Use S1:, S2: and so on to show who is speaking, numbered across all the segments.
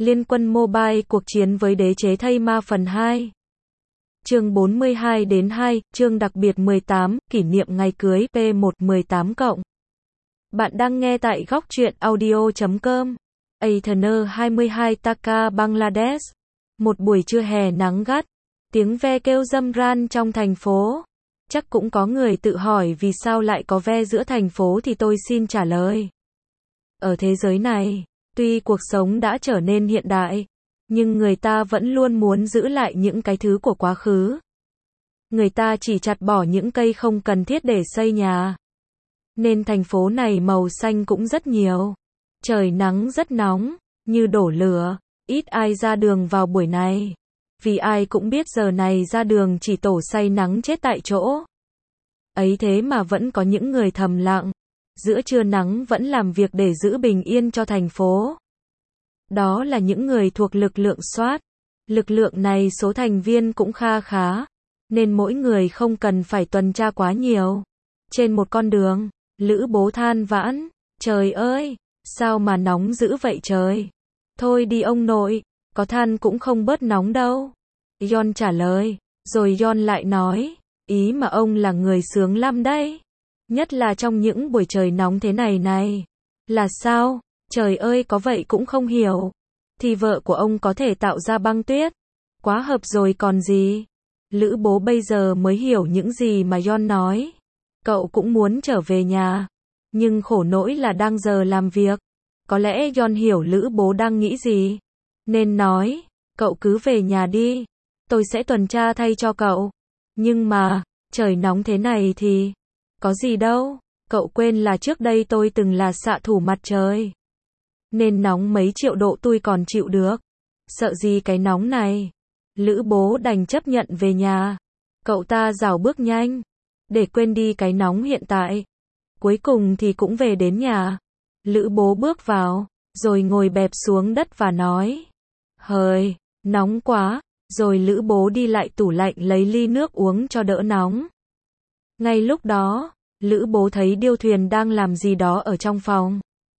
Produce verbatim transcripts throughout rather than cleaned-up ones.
S1: Liên quân mobile cuộc chiến với đế chế thây ma phần hai. Chương bốn mươi hai đến hai, chương đặc biệt mười tám, kỷ niệm ngày cưới P một mười tám cộng. Bạn đang nghe tại góc truyện audio chấm com. Athena hai mươi hai Taka Bangladesh. Một buổi trưa hè nắng gắt, tiếng ve kêu râm ran trong thành phố. Chắc cũng có người tự hỏi vì sao lại có ve giữa thành phố thì tôi xin trả lời. Ở thế giới này, tuy cuộc sống đã trở nên hiện đại, nhưng người ta vẫn luôn muốn giữ lại những cái thứ của quá khứ. Người ta chỉ chặt bỏ những cây không cần thiết để xây nhà. Nên thành phố này màu xanh cũng rất nhiều. Trời nắng rất nóng, như đổ lửa, ít ai ra đường vào buổi này. Vì ai cũng biết giờ này ra đường chỉ tổ say nắng chết tại chỗ. Ấy thế mà vẫn có những người thầm lặng, giữa trưa nắng vẫn làm việc để giữ bình yên cho thành phố. Đó là những người thuộc lực lượng SWAT. Lực lượng này số thành viên cũng kha khá, nên mỗi người không cần phải tuần tra quá nhiều. Trên một con đường, Lữ Bố than vãn, trời ơi, sao mà nóng dữ vậy trời. Thôi đi ông nội, có than cũng không bớt nóng đâu. Yon trả lời, rồi Yon lại nói, ý mà ông là người sướng lắm đấy. Nhất là trong những buổi trời nóng thế này này. Là sao? Trời ơi có vậy cũng không hiểu. Thì vợ của ông có thể tạo ra băng tuyết. Quá hợp rồi còn gì. Lữ Bố bây giờ mới hiểu những gì mà Yon nói. Cậu cũng muốn trở về nhà. Nhưng khổ nỗi là đang giờ làm việc. Có lẽ Yon hiểu Lữ Bố đang nghĩ gì. Nên nói, cậu cứ về nhà đi. Tôi sẽ tuần tra thay cho cậu. Nhưng mà, trời nóng thế này thì... Có gì đâu, cậu quên là trước đây tôi từng là xạ thủ mặt trời. Nên nóng mấy triệu độ tôi còn chịu được. Sợ gì cái nóng này. Lữ Bố đành chấp nhận về nhà. Cậu ta rảo bước nhanh, để quên đi cái nóng hiện tại. Cuối cùng thì cũng về đến nhà. Lữ Bố bước vào, rồi ngồi bẹp xuống đất và nói. Hời, nóng quá. Rồi Lữ Bố đi lại tủ lạnh lấy ly nước uống cho đỡ nóng. Ngay lúc đó, Lữ Bố thấy Điêu Thuyền đang làm gì đó ở trong phòng.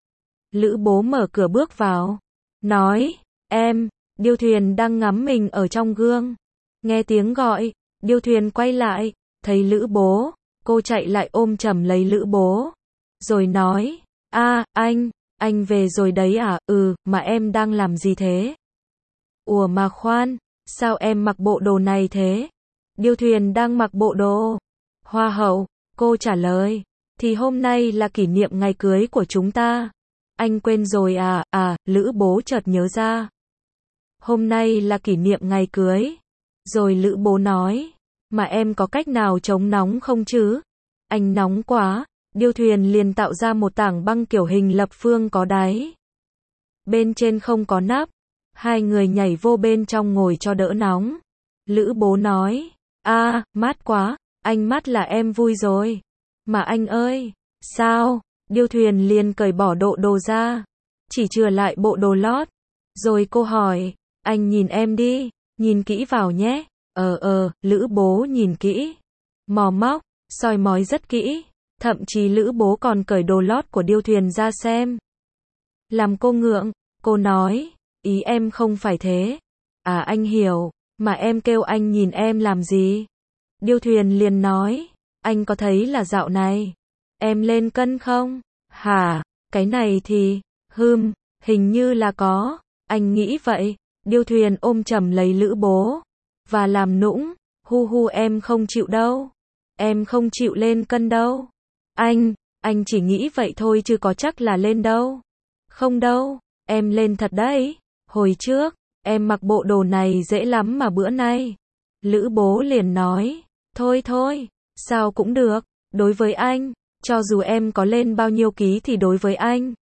S1: Lữ Bố mở cửa bước vào, nói, em, Điêu Thuyền đang ngắm mình ở trong gương. Nghe tiếng gọi, Điêu Thuyền quay lại, thấy Lữ Bố, cô chạy lại ôm chầm lấy Lữ Bố. Rồi nói, a anh, anh về rồi đấy à, ừ, mà em đang làm gì thế? Ủa mà khoan, sao em mặc bộ đồ này thế? Điêu Thuyền đang mặc bộ đồ Hoa hậu, cô trả lời, thì hôm nay là kỷ niệm ngày cưới của chúng ta. Anh quên rồi à, à, Lữ Bố chợt nhớ ra. Hôm nay là kỷ niệm ngày cưới. Rồi Lữ Bố nói, mà em có cách nào chống nóng không chứ? Anh nóng quá. Điêu Thuyền liền tạo ra một tảng băng kiểu hình lập phương có đáy. Bên trên không có nắp. Hai người nhảy vô bên trong ngồi cho đỡ nóng. Lữ Bố nói, a, mát quá. Anh mát là em vui rồi. Mà anh ơi, sao? Điêu Thuyền liền cởi bỏ độ đồ ra, chỉ chừa lại bộ đồ lót. Rồi cô hỏi, anh nhìn em đi, nhìn kỹ vào nhé. Ờ ờ, Lữ Bố nhìn kỹ, mò móc, soi mói rất kỹ. Thậm chí Lữ Bố còn cởi đồ lót của Điêu Thuyền ra xem. Làm cô ngượng, cô nói, ý em không phải thế. À anh hiểu, mà em kêu anh nhìn em làm gì? Điêu Thuyền liền nói, anh có thấy là dạo này em lên cân không? Hả, cái này thì, hừm, hình như là có, anh nghĩ vậy. Điêu Thuyền ôm chầm lấy Lữ Bố, và làm nũng, hu hu em không chịu đâu. Em không chịu lên cân đâu. Anh, anh chỉ nghĩ vậy thôi chứ có chắc là lên đâu. Không đâu, em lên thật đấy. Hồi trước, em mặc bộ đồ này dễ lắm mà bữa nay. Lữ Bố liền nói, thôi thôi, sao cũng được, đối với anh, cho dù em có lên bao nhiêu ký thì đối với anh,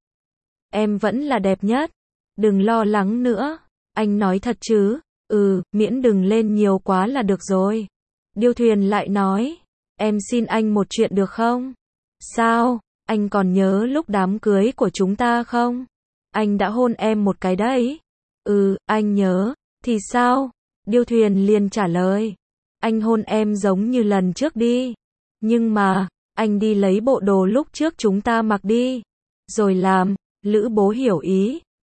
S1: em vẫn là đẹp nhất. Đừng lo lắng nữa, anh nói thật chứ, ừ, miễn đừng lên nhiều quá là được rồi. Điêu Thuyền lại nói, em xin anh một chuyện được không? Sao, anh còn nhớ lúc đám cưới của chúng ta không? Anh đã hôn em một cái đấy. Ừ, anh nhớ, thì sao? Điêu Thuyền liền trả lời, anh hôn em giống như lần trước đi. Nhưng mà, anh đi lấy bộ đồ lúc trước chúng ta mặc đi. Rồi làm. Lữ Bố hiểu ý,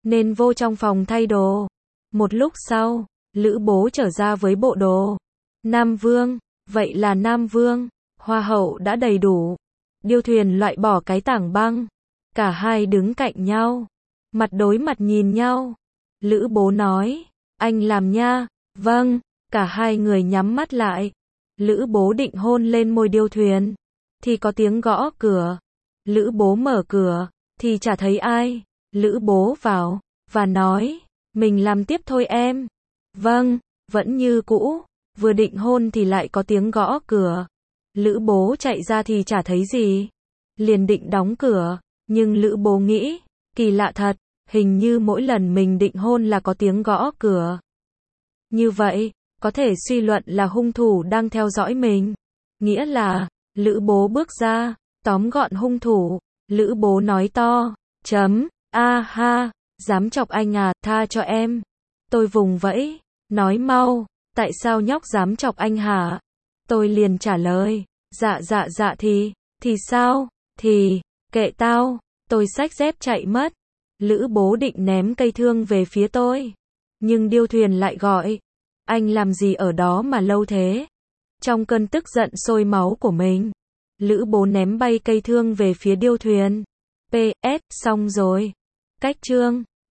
S1: nên vô trong phòng thay đồ. Một lúc sau, Lữ Bố trở ra với bộ đồ Nam Vương, vậy là Nam Vương, Hoa hậu đã đầy đủ. Điêu Thuyền loại bỏ cái tảng băng, cả hai đứng cạnh nhau, mặt đối mặt nhìn nhau. Lữ Bố nói, anh làm nha. Vâng, cả hai người nhắm mắt lại. Lữ Bố định hôn lên môi Điêu Thuyền, thì có tiếng gõ cửa. Lữ Bố mở cửa, thì chả thấy ai. Lữ Bố vào, và nói, mình làm tiếp thôi em. Vâng, vẫn như cũ. Vừa định hôn thì lại có tiếng gõ cửa. Lữ Bố chạy ra thì chả thấy gì. Liền định đóng cửa, nhưng Lữ Bố nghĩ, kỳ lạ thật, hình như mỗi lần mình định hôn là có tiếng gõ cửa. Như vậy, có thể suy luận là hung thủ đang theo dõi mình. Nghĩa là, Lữ Bố bước ra, tóm gọn hung thủ. Lữ Bố nói to, chấm, a ha, dám chọc anh à, tha cho em. Tôi vùng vẫy, nói mau, tại sao nhóc dám chọc anh hả? Tôi liền trả lời, dạ dạ dạ thì, thì sao, thì, kệ tao, tôi xách dép chạy mất. Lữ Bố định ném cây thương về phía tôi. Nhưng Điêu Thuyền lại gọi, anh làm gì ở đó mà lâu thế? Trong cơn tức giận sôi máu của mình, Lữ Bố ném bay cây thương về phía Điêu Thuyền. pê ét, xong rồi. Cách chương